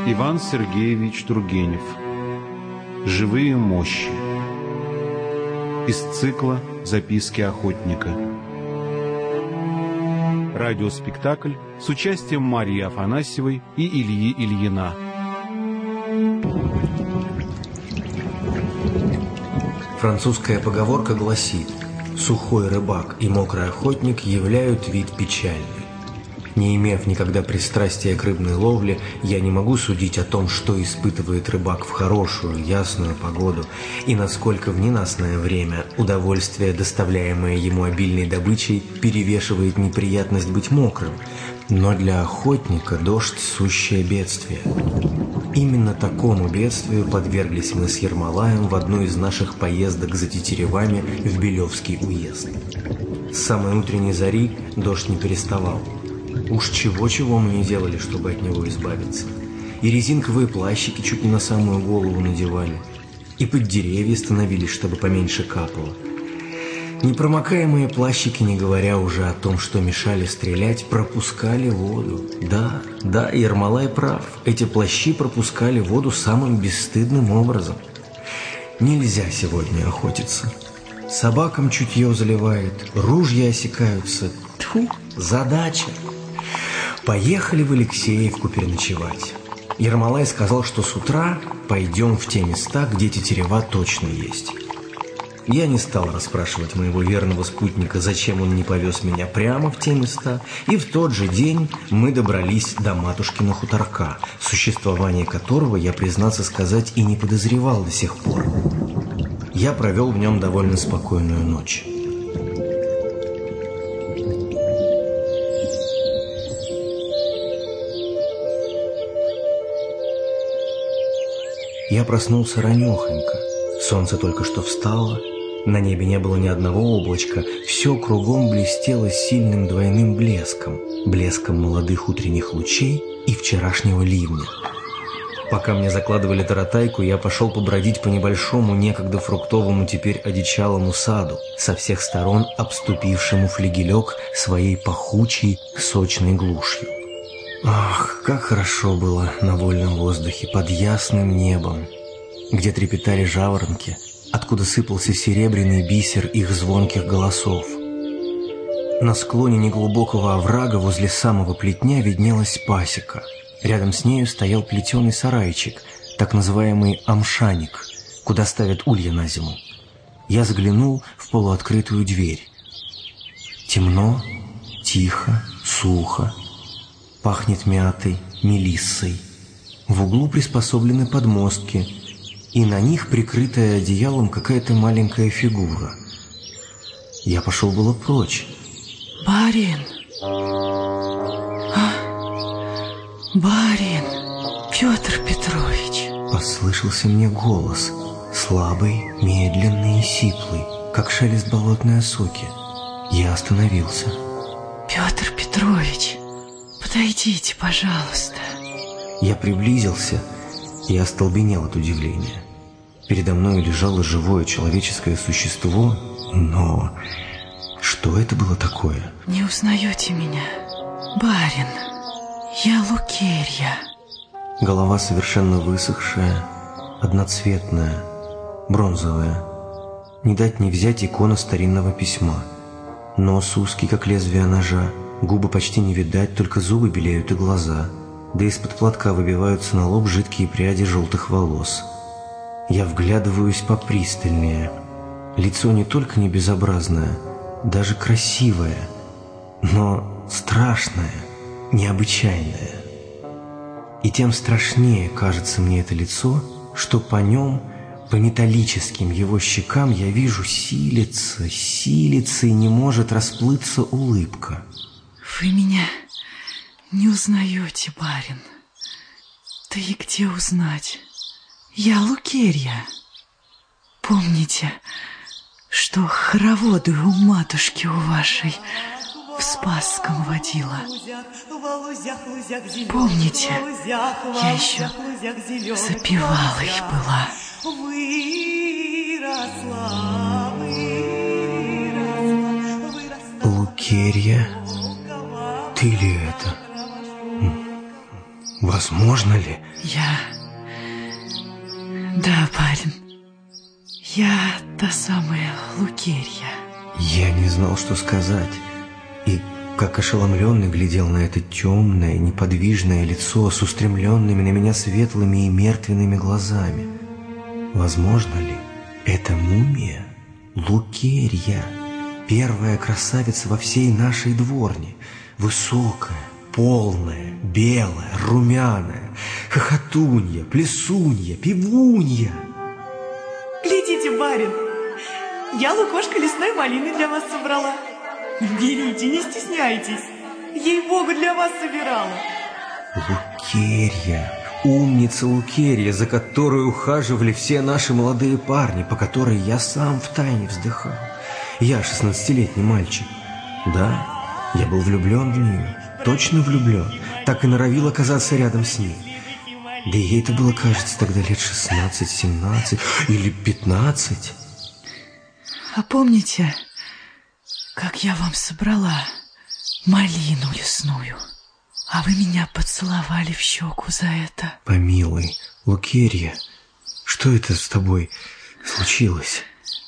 Иван Сергеевич Тургенев. «Живые мощи». Из цикла «Записки охотника». Радиоспектакль с участием Марии Афанасьевой и Ильи Ильина. Французская поговорка гласит: «Сухой рыбак и мокрый охотник являют вид печальный». Не имев никогда пристрастия к рыбной ловле, я не могу судить о том, что испытывает рыбак в хорошую, ясную погоду, и насколько в ненастное время удовольствие, доставляемое ему обильной добычей, перевешивает неприятность быть мокрым. Но для охотника дождь – сущее бедствие. Именно такому бедствию подверглись мы с Ермолаем в одну из наших поездок за тетеревами в Белевский уезд. С самой утренней зари дождь не переставал. Уж чего-чего мы не делали, чтобы от него избавиться. И резинковые плащики чуть не на самую голову надевали, и под деревья становились, чтобы поменьше капало. Непромокаемые плащики, не говоря уже о том, что мешали стрелять, пропускали воду. Да, Ермолай прав, эти плащи пропускали воду самым бесстыдным образом. Нельзя сегодня охотиться. Собакам чутье заливает, ружья осекаются. Тьфу, задача. Поехали в Алексеевку переночевать. Ермолай сказал, что с утра пойдем в те места, где тетерева точно есть. Я не стал расспрашивать моего верного спутника, зачем он не повез меня прямо в те места, и в тот же день мы добрались до матушкина хуторка, существование которого я, признаться сказать, и не подозревал до сих пор. Я провел в нем довольно спокойную ночь. Я проснулся ранехонько. Солнце только что встало, на небе не было ни одного облачка, все кругом блестело сильным двойным блеском, блеском молодых утренних лучей и вчерашнего ливня. Пока мне закладывали таратайку, я пошел побродить по небольшому, некогда фруктовому, теперь одичалому саду, со всех сторон обступившему флигелек своей пахучей, сочной глушью. Ах, как хорошо было на вольном воздухе, под ясным небом, где трепетали жаворонки, откуда сыпался серебряный бисер их звонких голосов. На склоне неглубокого оврага возле самого плетня виднелась пасека. Рядом с нею стоял плетеный сарайчик, так называемый амшаник, куда ставят улья на зиму. Я заглянул в полуоткрытую дверь. Темно, тихо, сухо. Пахнет мятой, мелиссой. В углу приспособлены подмостки, и на них, прикрытая одеялом, какая-то маленькая фигура. Я пошел было прочь. «Барин! Барин! Петр Петрович!» Послышался мне голос, слабый, медленный и сиплый, как шелест болотной осоки. Я остановился. «Петр Петрович, подойдите, пожалуйста». Я приблизился и остолбенел от удивления. Передо мной лежало живое человеческое существо, но что это было такое? «Не узнаете меня, барин? Я Лукерья». Голова совершенно высохшая, одноцветная, бронзовая. Не дать не взять икона старинного письма. Нос узкий, как лезвие ножа, губы почти не видать, только зубы белеют и глаза. Да из-под платка выбиваются на лоб жидкие пряди желтых волос. Я вглядываюсь попристальнее. Лицо не только не безобразное, даже красивое, но страшное, необычайное. И тем страшнее кажется мне это лицо, что по нем, по металлическим его щекам, я вижу силится и не может расплыться улыбка. «Вы меня не узнаете, барин? Да и где узнать? Я Лукерья. Помните, что хороводы у матушки у вашей в Спасском водила? Помните, я еще запевалой была». Лукерья, ты ли это? Возможно ли? Да, барин. Я та самая Лукерья. Я не знал, что сказать. И как ошеломленный глядел на это темное, неподвижное лицо с устремленными на меня светлыми и мертвенными глазами. Возможно ли? Это мумия? Лукерья, первая красавица во всей нашей дворне, высокая, полная, белая, румяная, хохотунья, плесунья, пивунья. Глядите, барин, я лукошко лесной малины для вас собрала. Берите, не стесняйтесь, ей-богу, для вас собирала. Лукерья, умница Лукерья, за которой ухаживали все наши молодые парни, по которой я сам втайне вздыхал. Я 16-летний мальчик. Да, я был влюблен в нее, точно влюблен, так и норовил оказаться рядом с ней. Да и ей-то было, кажется, тогда лет 16, 17 или 15. А помните, как я вам собрала малину лесную, а вы меня поцеловали в щеку за это? Помилуй, Лукерья, что это с тобой случилось?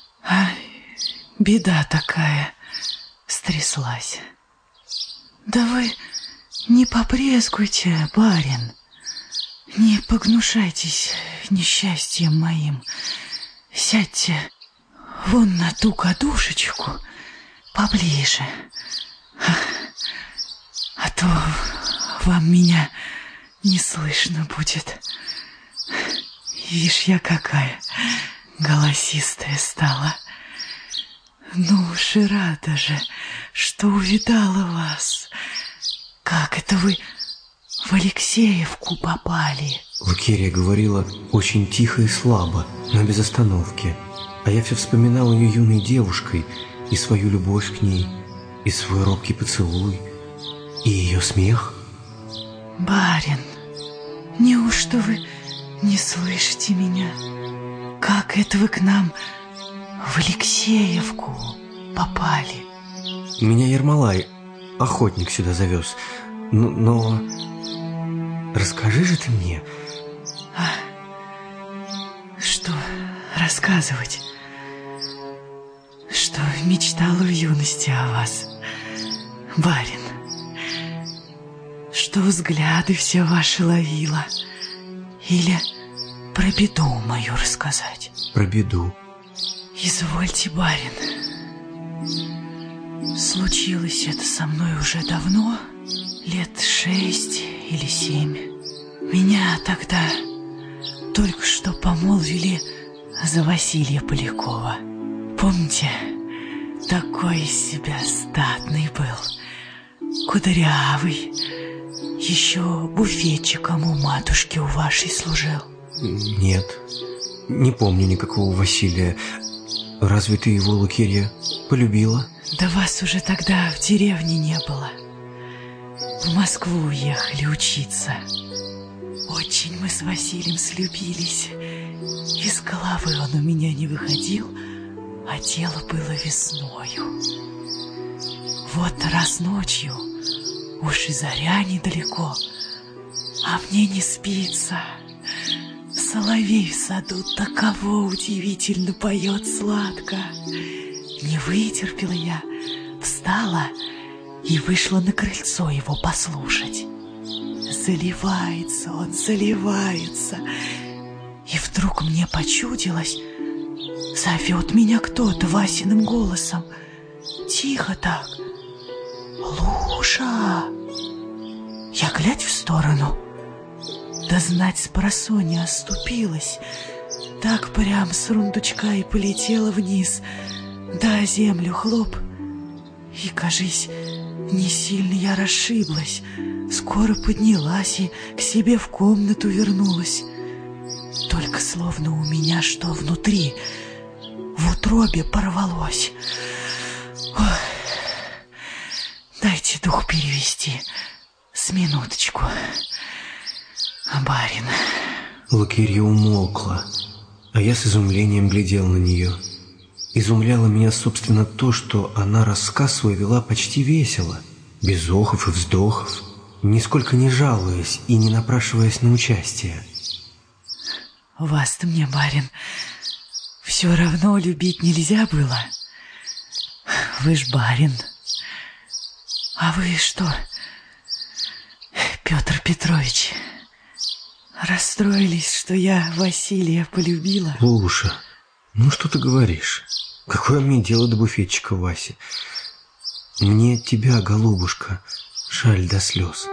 Беда такая стряслась. Да вы не побрезгуйте, барин, не погнушайтесь несчастьем моим. Сядьте вон на ту кадушечку поближе, а то вам меня не слышно будет. Вишь, я какая голосистая стала. Ну уж и рада же, что увидала вас. Как это вы в Алексеевку попали? Лукерья говорила очень тихо и слабо, но без остановки. А я все вспоминал ее юной девушкой, и свою любовь к ней, и свой робкий поцелуй, и ее смех. Барин, неужто вы не слышите меня? Как это вы к нам в Алексеевку попали? Меня Ермолай, охотник, сюда завез. Но расскажи же ты мне. Что рассказывать? Что мечтала в юности о вас, барин. Что взгляды все ваши ловила. Или про беду мою рассказать? Про беду. Извольте, барин. Случилось это со мной уже давно, лет 6 или 7. Меня тогда только что помолвили за Василия Полякова. Помните, такой из себя статный был, кудрявый, еще буфетчиком у матушки у вашей служил. Нет, не помню никакого Василия. Разве ты его, Лукерья, полюбила? Да вас уже тогда в деревне не было. В Москву уехали учиться. Очень мы с Василием слюбились. Из головы он у меня не выходил, а дело было весною. Вот раз ночью, уж и заря недалеко, а мне не спится. Соловей в саду таково удивительно поет сладко. Не вытерпела я, встала и вышла на крыльцо его послушать. Заливается он, заливается. И вдруг мне почудилось, зовет меня кто-то Васиным голосом. Тихо так. Луша! Я глядь в сторону. Да знать, спросонья оступилась. Так прям с рундучка и полетела вниз. Да землю хлоп. И, кажись, не сильно я расшиблась. Скоро поднялась и к себе в комнату вернулась. Только словно у меня что внутри, в утробе порвалось. Ой. Дайте дух перевести. С минуточку. Барин. Лукерья умолкла, а я с изумлением глядел на нее. Изумляло меня, собственно, то, что она рассказ свой вела почти весело, без охов и вздохов. нисколько не жалуясь и не напрашиваясь на участие. Вас-то мне, барин, все равно любить нельзя было. Вы ж барин. А вы что, Петр Петрович, расстроились, что я Василия полюбила? Луша, ну что ты говоришь? Какое мне дело до буфетчика Васи? Мне тебя, голубушка, жаль до слез.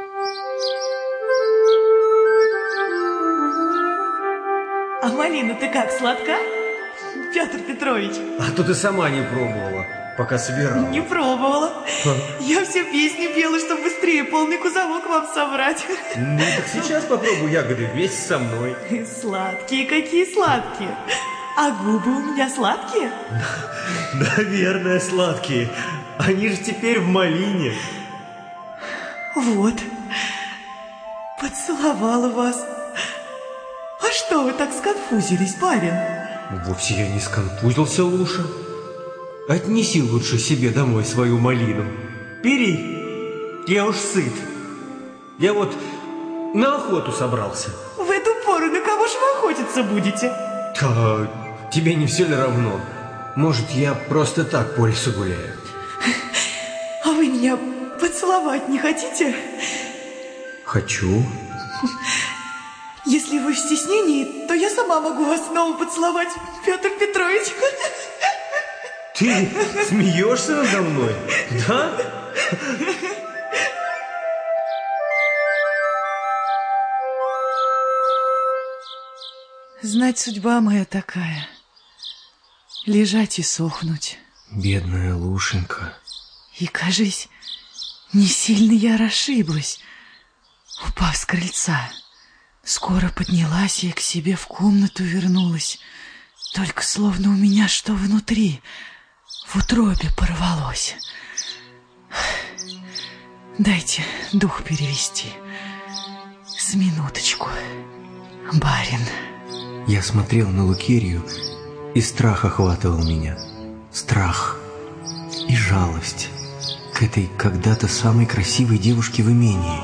А малина ты как, сладка, Петр Петрович? А то ты сама не пробовала, пока собирала. Не пробовала. Я все песни пела, чтобы быстрее полный кузовок вам собрать. Ну так сейчас попробуй ягоды вместе со мной. Сладкие, какие сладкие. А губы у меня сладкие? Наверное, сладкие. Они же теперь в малине. Вот. Поцеловала вас. А что вы так сконфузились, барин? Вовсе я не сконфузился, Луша. Отнеси лучше себе домой свою малину. Бери, я уж сыт. Я вот на охоту собрался. В эту пору на кого же вы охотиться будете? Да, тебе не все ли равно? Может, я просто так по лесу гуляю? А вы меня поцеловать не хотите? Хочу. Если вы в стеснении, то я сама могу вас снова поцеловать, Петр Петрович. Ты смеешься надо мной, да? Знать, судьба моя такая. Лежать и сохнуть. Бедная Лушенька. И, кажись, не сильно я расшиблась, упав с крыльца. Скоро поднялась и к себе в комнату вернулась. Только словно у меня что внутри, в утробе порвалось. Дайте дух перевести. С минуточку, барин. Я смотрел на Лукерью, и страх охватывал меня. Страх и жалость к этой когда-то самой красивой девушке в имении.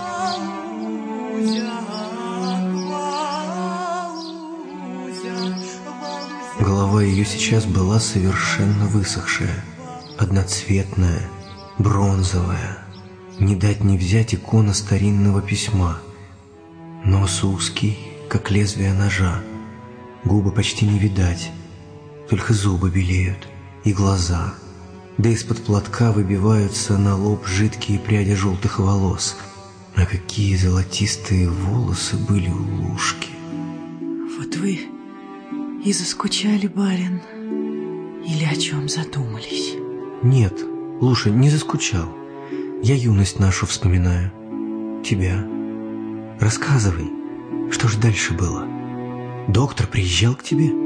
Голова ее сейчас была совершенно высохшая, одноцветная, бронзовая. Не дать не взять икона старинного письма. Нос узкий, как лезвие ножа. Губы почти не видать, только зубы белеют и глаза. Да из-под платка выбиваются на лоб жидкие пряди желтых волос. А какие золотистые волосы были у Лушки. Вот вы и заскучали, барин, или о чем задумались? Нет, Луша, не заскучал. Я юность нашу вспоминаю. Тебя. Рассказывай, что же дальше было? Доктор приезжал к тебе?